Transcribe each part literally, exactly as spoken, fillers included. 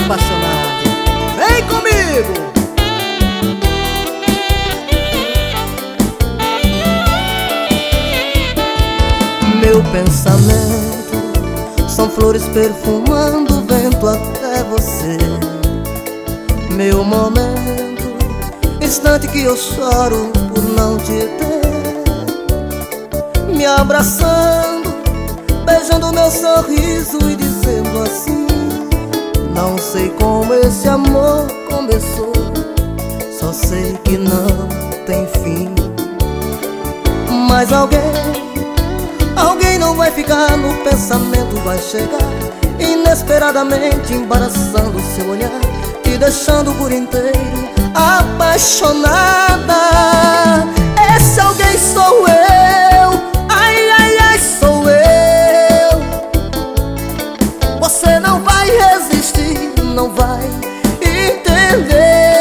apaixonado. Vem comigo! Meu pensamento são flores perfumando o vento até você. Meu momento, instante que eu choro por não te ter. Me abraçando, beijando meu sorriso e dizendo assim: não sei como esse amor começou, só sei que não tem fim. Mas alguém, alguém não vai ficar no pensamento, vai chegar inesperadamente, embaraçando seu olhar, te deixando por inteiro apaixonada. Esse alguém sou eu, ai, ai, ai, sou eu. Você não vai resistir, não vai entender.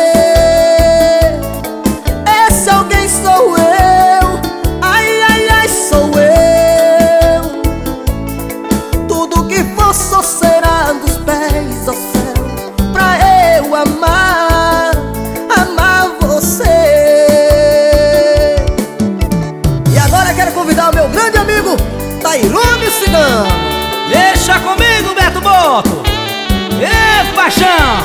Esse alguém sou eu, ai, ai, ai, sou eu. Tudo que for só será dos pés ao céu, pra eu amar, amar você. E agora quero convidar o meu grande amigo Tairone Cigano. Deixa comigo, Beto Boto. Ê, paixão!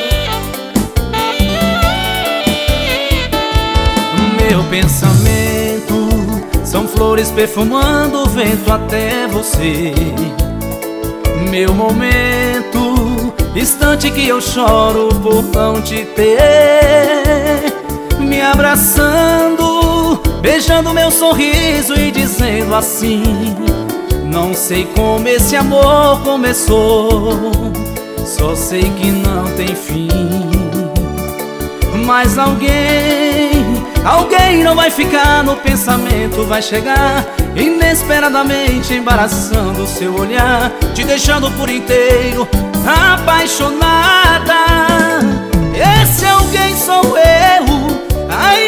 Meu pensamento são flores perfumando o vento até você. Meu momento, instante que eu choro por não te ter. Me abraçando, beijando meu sorriso e dizendo assim: não sei como esse amor começou, só sei que não tem fim. Mas alguém, alguém não vai ficar no pensamento, vai chegar inesperadamente, embaraçando seu olhar, te deixando por inteiro apaixonada. Esse alguém sou eu, ai,